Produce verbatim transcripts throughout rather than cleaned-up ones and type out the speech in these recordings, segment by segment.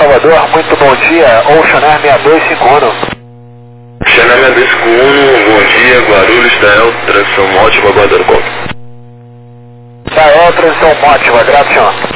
Salvador, muito bom dia, Ocean Air seis dois cinco um. Ocean Air seis dois cinco um, bom dia, Guarulhos, Dael, transição ótima, aguardando call. Dael, transição ótima, graças.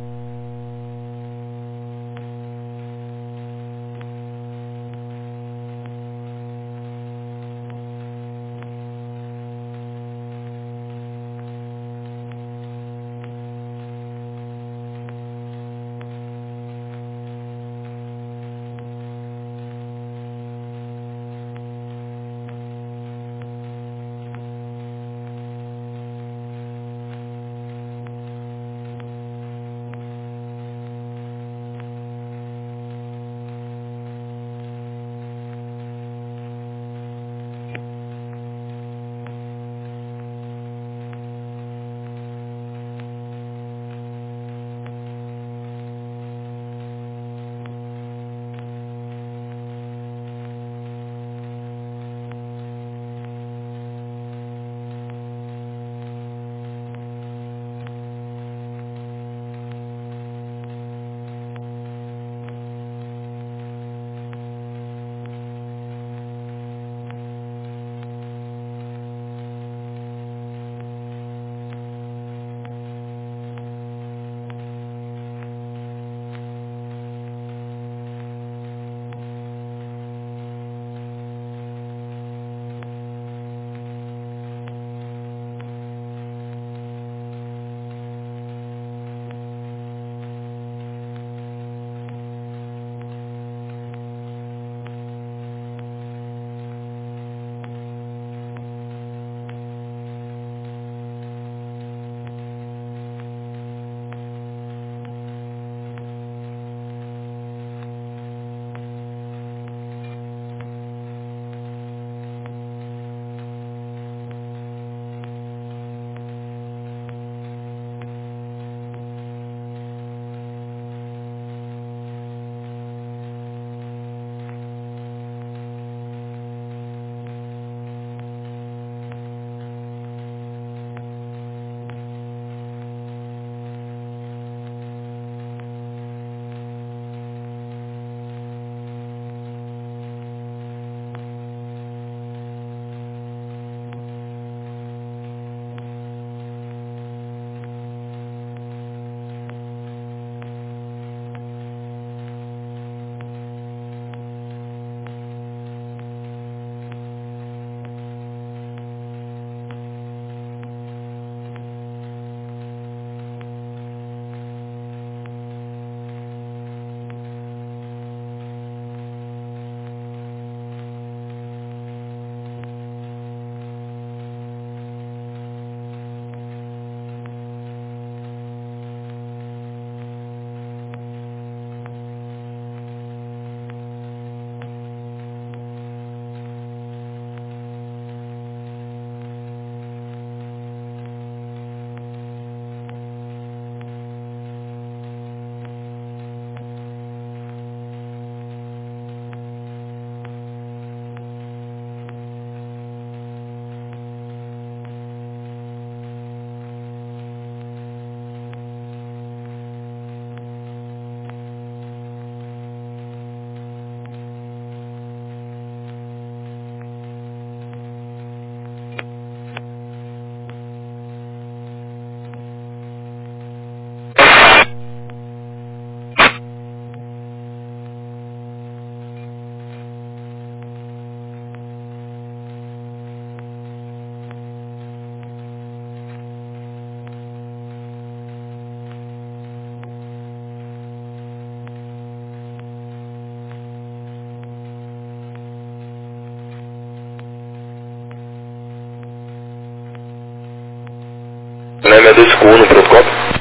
Ocean Air seis dois cinco um no protocolo.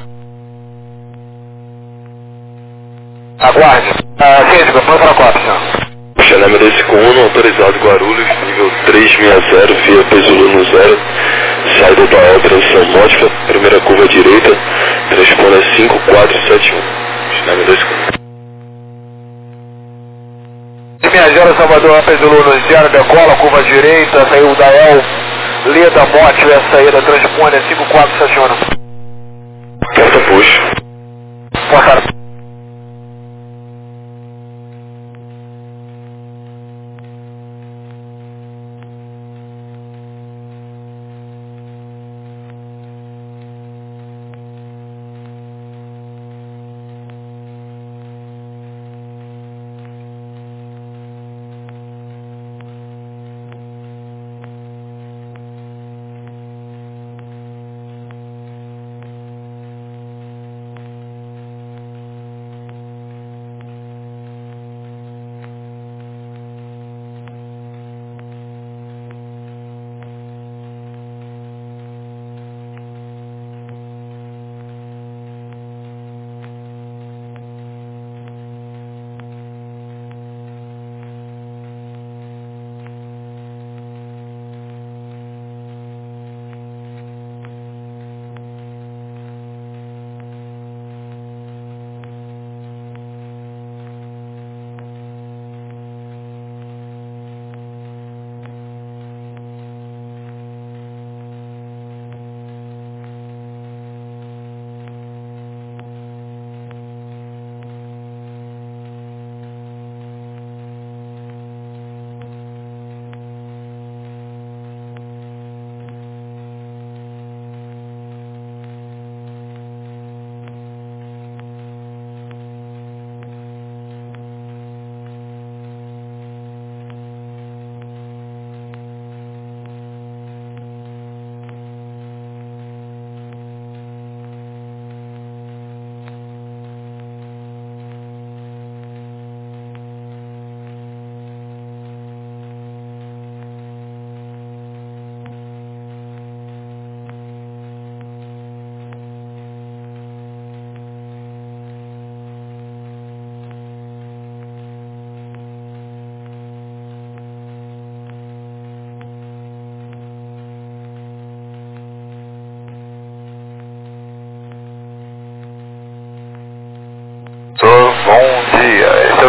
Aguarde. Ah, sim, desculpa, para quatro, senhor. Ocean Air seis dois cinco um, autorizado Guarulhos, nível três seis zero, via Pesolano zero, saída da L, transição módica, primeira curva direita, transponder cinco quatro sete um. Ocean Air seis dois cinco um. zero Salvador, Pesolano zero, decola, curva direita, saiu da L, Leda Mote, a saída, transponder cinco quatro sete um. Porta push. Porta.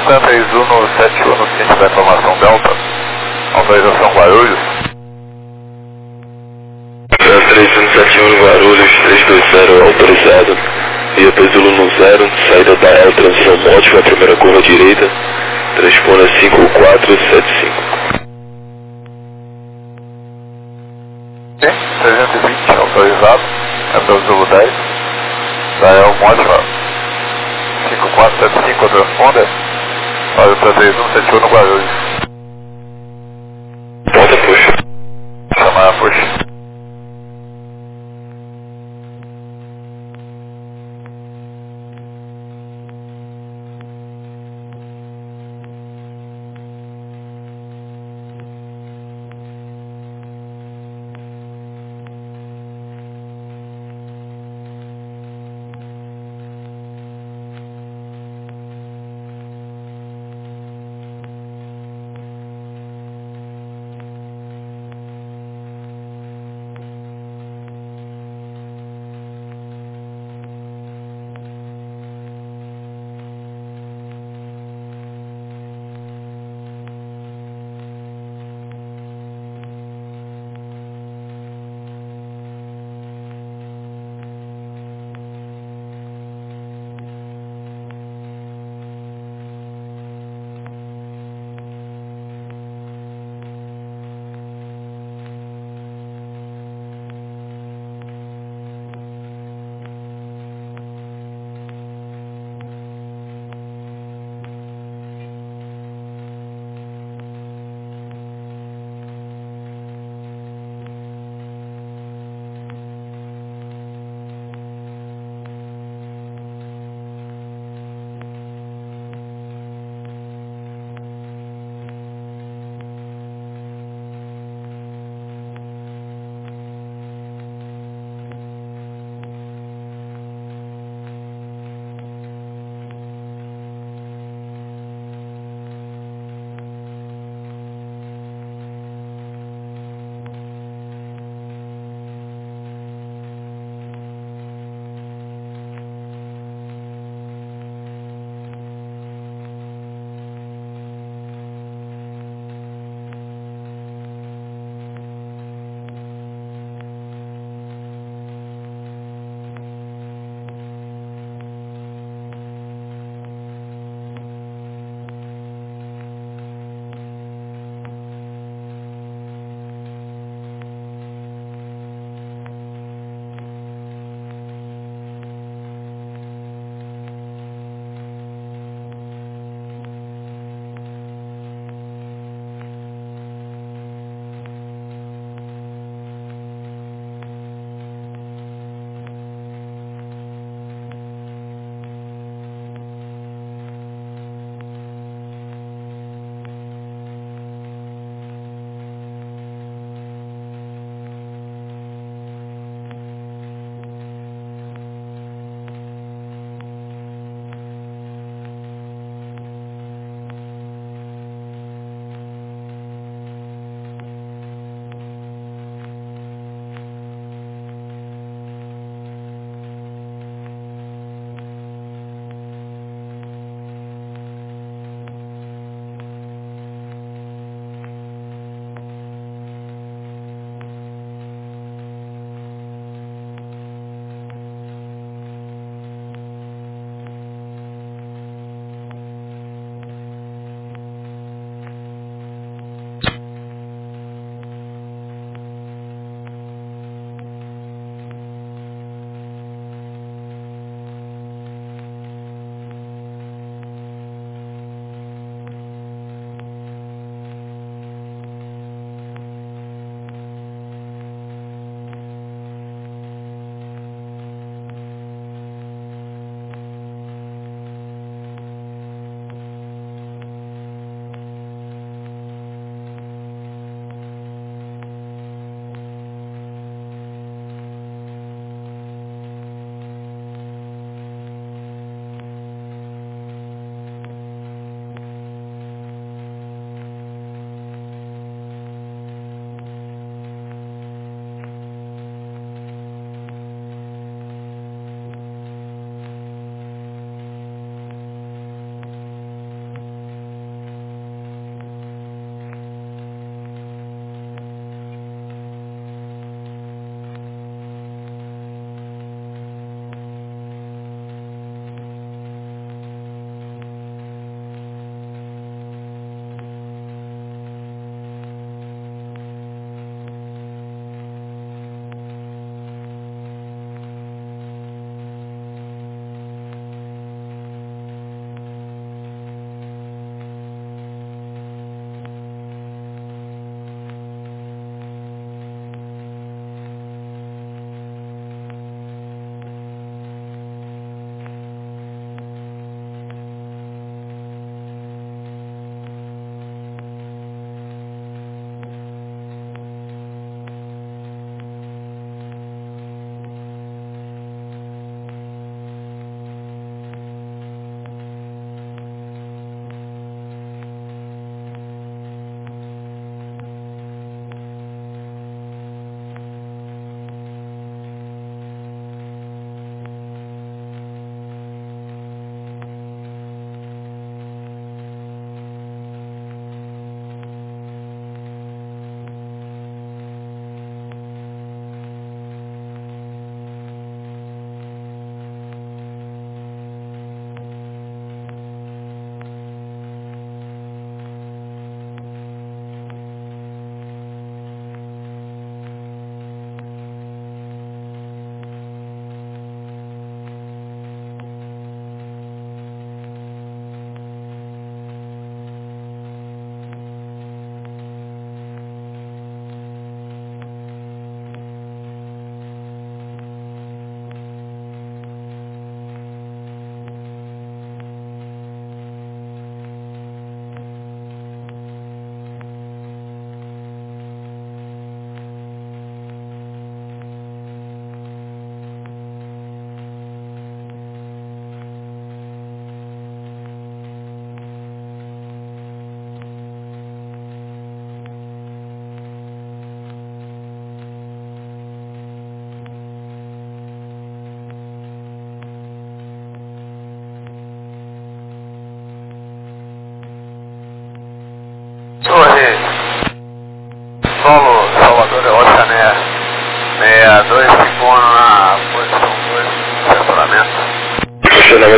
Delta, três um sete um no ciente da informação Delta. Autorização Guarulhos. três um sete um Guarulhos, três dois zero autorizado. Via P Zulu no zero, saída da L, transição módica, primeira curva direita, transpone cinco quatro sete cinco. Sim, trezentos e vinte autorizado. É P Zulu dez. Da L módica cinco quatro sete cinco, transponder. Olha para três um sete um no Guarulhos. Ponta puxa. Chamar a puxa.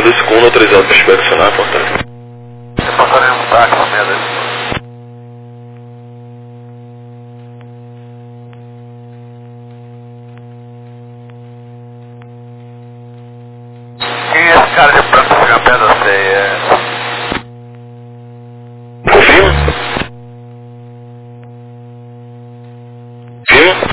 desse com um autorizado para inspecionar, portanto. Reportarei um táxi, merda. Quem é esse cara de branco que pedra sei? É... Confirma? Confirma?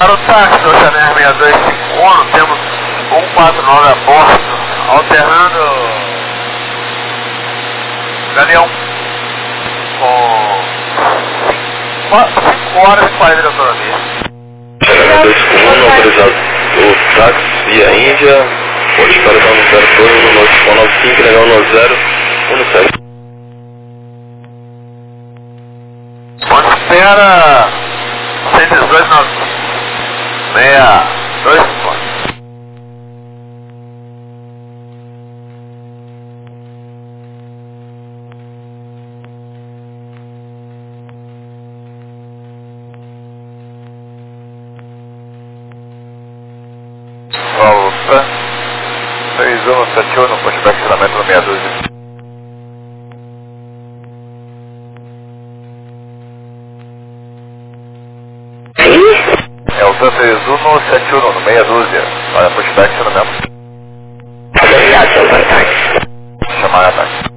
Para o táxi do Oceaner seis dois cinco um, temos um quatro nove a bordo, alternando Galeão com cinco horas e quarenta de autonomia. Oceaner dois cinco um, autorizado o táxi via Índia, pode para dar no zero dois, no nosso nove cinco, legal no zero, um no sete. Onde espera cento e dezoito, nove seis dois cinco. Volta seis um sete um, pushback estacionamento no meia dúzia. É o seis um sete um no meia dúzia. Olha, pushback estacionamento. Obrigado, seu ataque. Chamar ataque.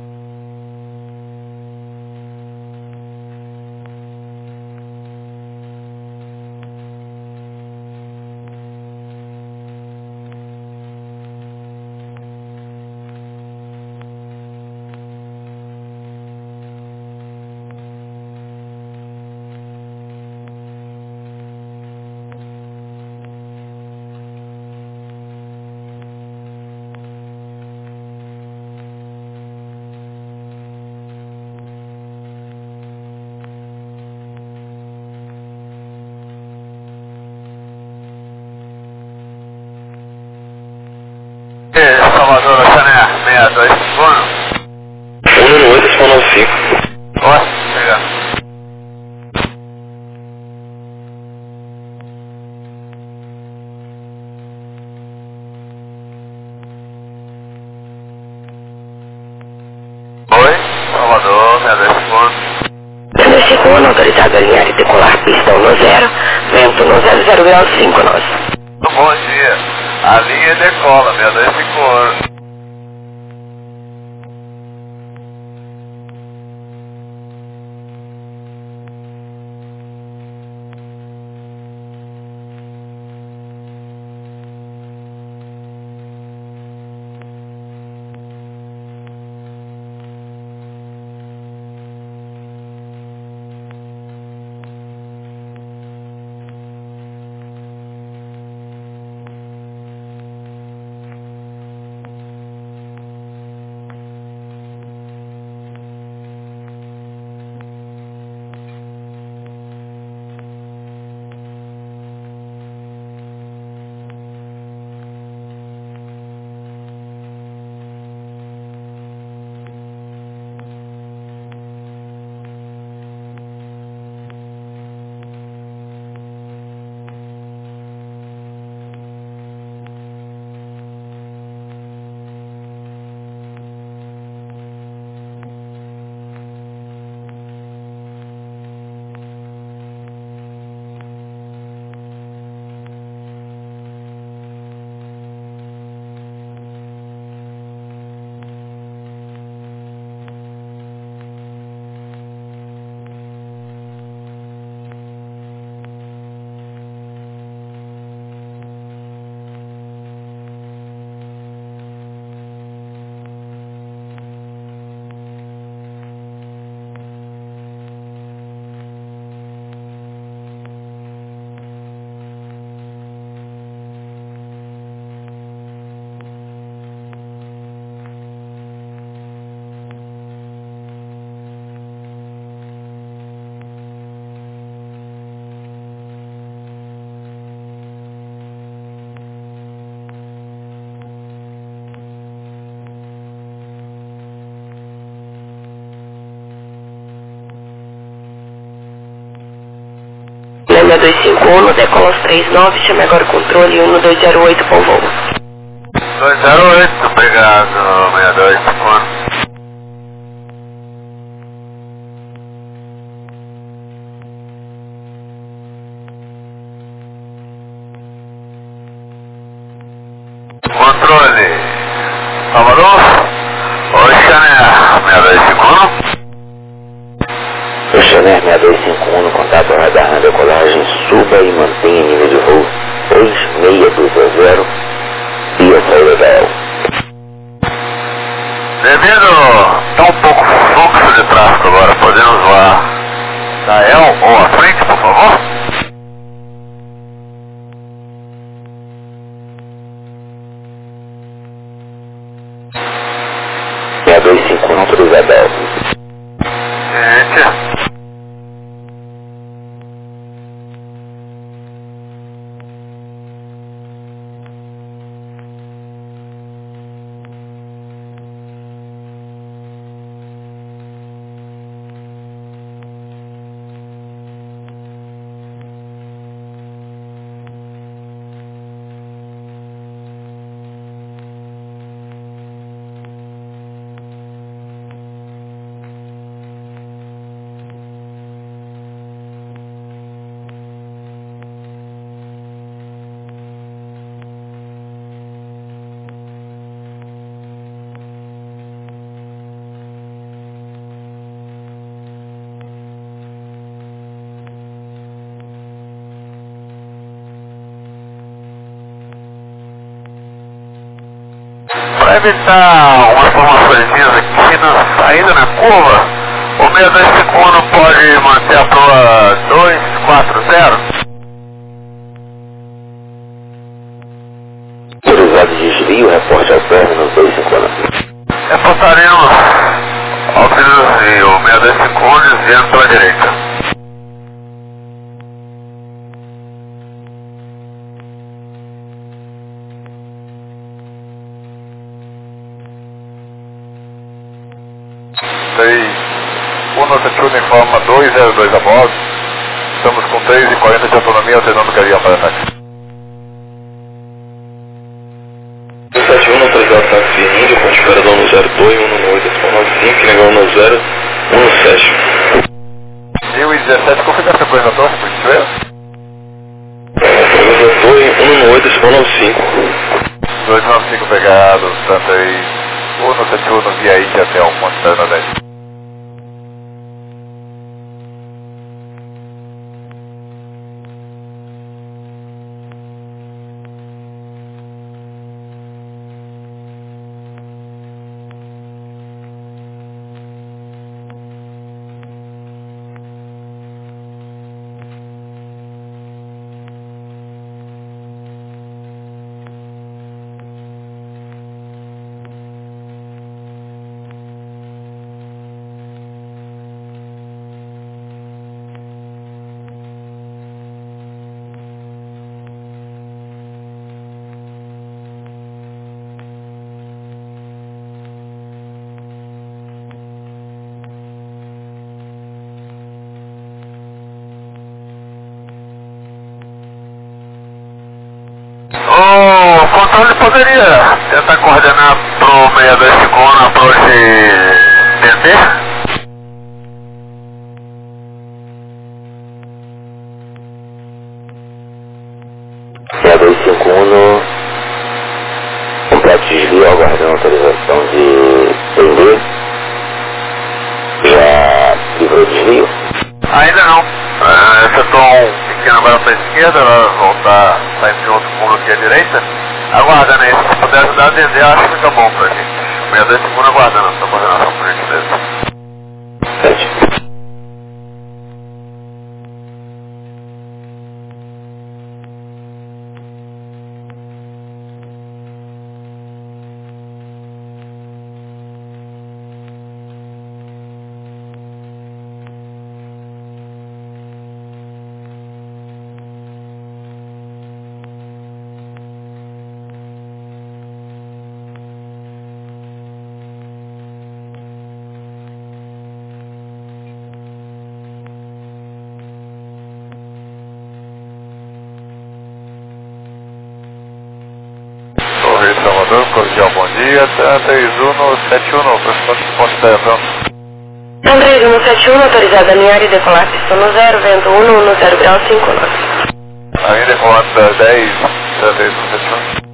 Salvador, Oceaner seis dois cinco um. um no oito, nove cinco. Oi, obrigado. Oi, Salvador, seis dois cinco um. seis dois cinco um, autorizado a alinhar e decolar pistão no zero, vento no zero zero grau cinco nós. Bom dia, a linha decola, seis dois cinco um. seis dois cinco um, no decola aos três nove, chame agora o controle um dois zero oito para o voo. dois zero oito, obrigado, seis dois cinco um. Controle, Salvador, Oceaner seis dois cinco um. Ryanair seis dois cinco um no contato radar na decolagem, suba e mantenha nível de voo dois seis dois zero via saída da El. Devido tá um pouco fluxo de tráfego agora, podemos voar da El ou à frente, por favor? seis dois cinco um autorizada El. Gente. Para evitar umas formações aqui na saída na curva, o seis dois cinco um não pode manter a proa dois quatro zero? Autorizado de desvio, reporte ao término dois cinco um. Reportaremos ao desvio, o seis dois cinco um desviando pela direita. Uno Setuna informa dois zero dois a bordo. Estamos com três e quarenta de autonomia, alternando caminhão para ataque. sete um autorizado táxi Índia, com esperador no zero dois um nove oito nove cinco, negão no zero um sete. mil e dezessete, configura essa coisa na torre, por gentileza? dois um nove oito nove cinco. dois nove cinco pegado, Santa aí. Uno Setuna via Índia até um Montana dez. O controle poderia tentar coordenar pro seis dois cinco um na approach D D? seis dois cinco um no completo desvio, aguardando autorização de D D. Já livrou o desvio? Ainda não. Uh, efetuou um pequeno agora para a esquerda, ela voltar, sair de outro fundo aqui à direita. Aguardando aí, se puder ajudar a D D, acho que fica bom pra gente. seis dois cinco um aguardando a sua coordenação por gentileza. sete. Torre de Salvador, cordial bom dia, três um sete um, próximo ponto de pronto. três um sete um, autorizado a alinhar e decolar pista no zero, vento um um zero grau cinco nove. Ainda comanda dez, três um sete um.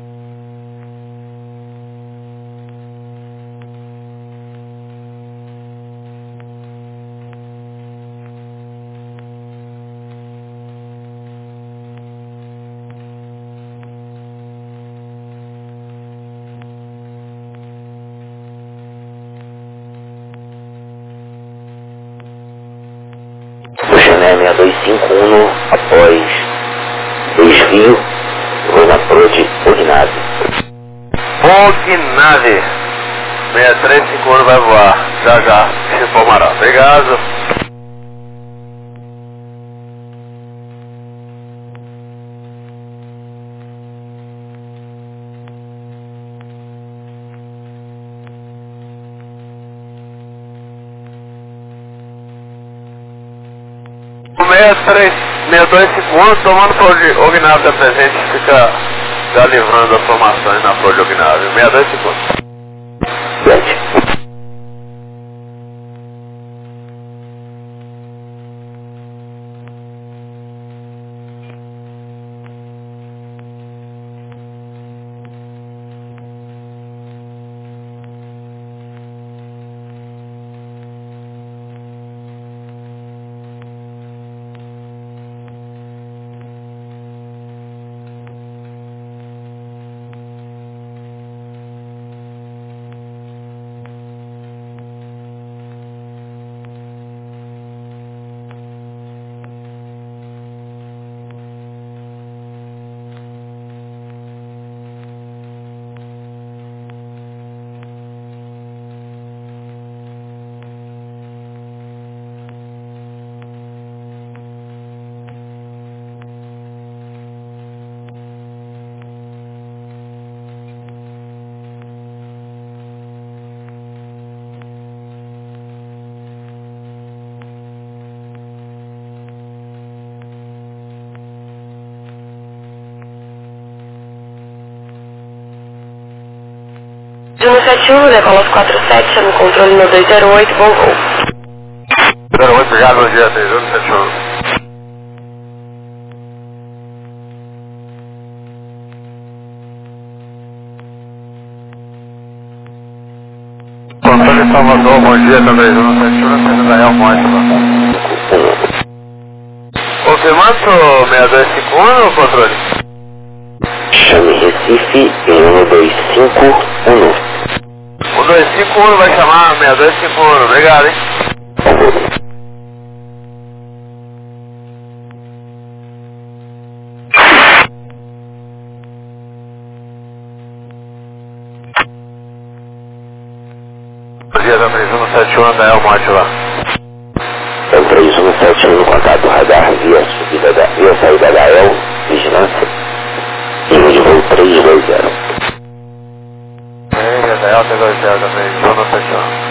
seis dois cinco um após desvio, vou na Prode Ognave. Ognave, seis três cinco um vai voar, já já, se informará. Obrigado. seis três, seis dois cinco um, tomando Prode Ognave da presente, fica já livrando as formações na Prode Ognave. seis dois cinco um. sete. Juno sete um, decola quatro sete, chama o controle no dois zero oito, bom voo. zero oito, obrigado, bom dia, Juno sete um. Controle Salvador, bom dia também, Juno sete um, sendo Israel Mótila. Confirmando, seis dois cinco um, controle? Chame Recife em um dois cinco um. um dois cinco um vai chamar seis dois cinco um, obrigado, hein? Bom dia também, Juno sete um, Israel Mótila. É o três um sete um, contato radar via, subida da, via saída da E L, vigilância, nível de voo três dois zero. É, Israel três dois zero também, Juno sete um.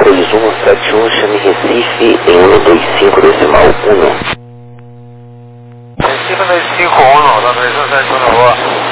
três um sete um, chame Recife em um dois cinco decimal um. Recife dois cinco um, da três um sete um na rua.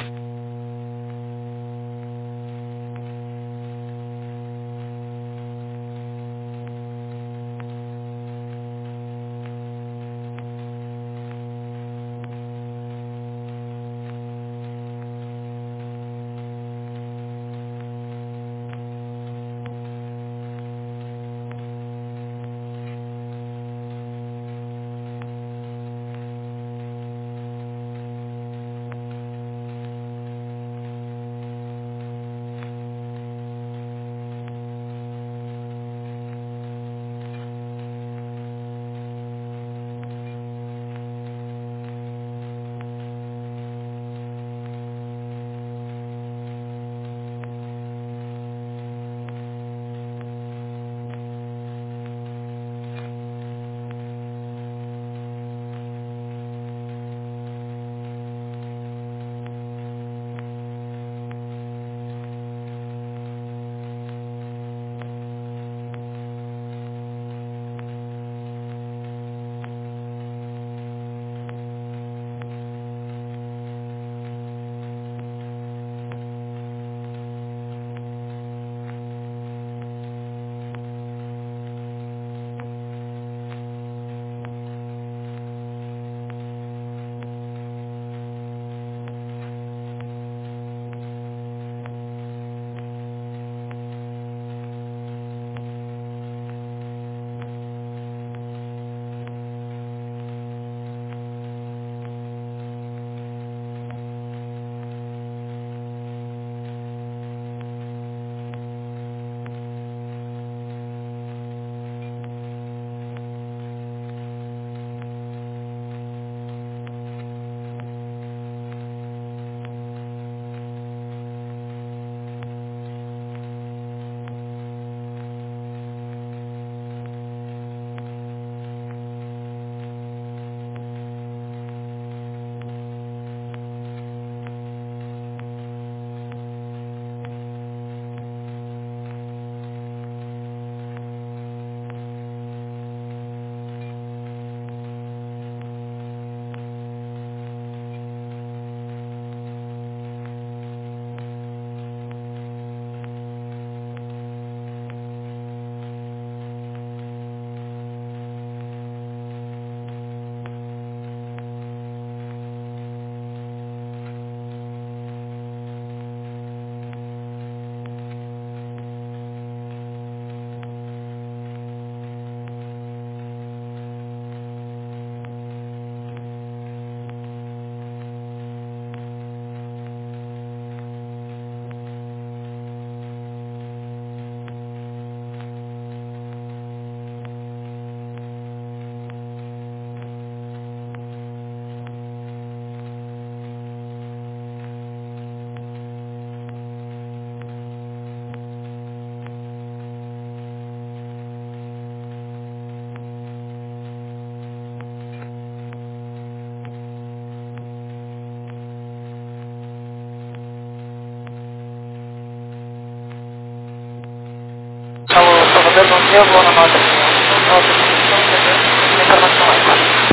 Alô, Salvador, bom dia, eu vou na nota nota de informação aí.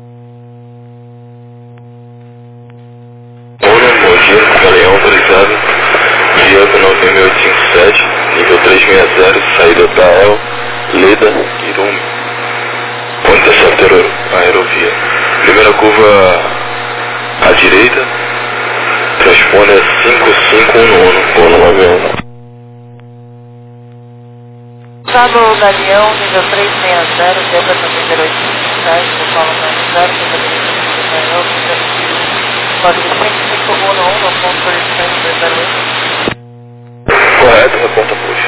Moura, Mogi, Galeão autorizado, Diego nove mil oitocentos e cinquenta e sete, nível trezentos e sessenta, saída Tael, Leda, Irum, ponte Sartero, aerovia. Primeira curva à direita, transpone a cinco cinco um um, voo no avião. Estado Galeão, nível trezentos e sessenta, Delta noventa e oito vinte e sete, São Paulo noventa, código cinco cinco um um, no ponto dois zero oito. Correto, na ponta puxa.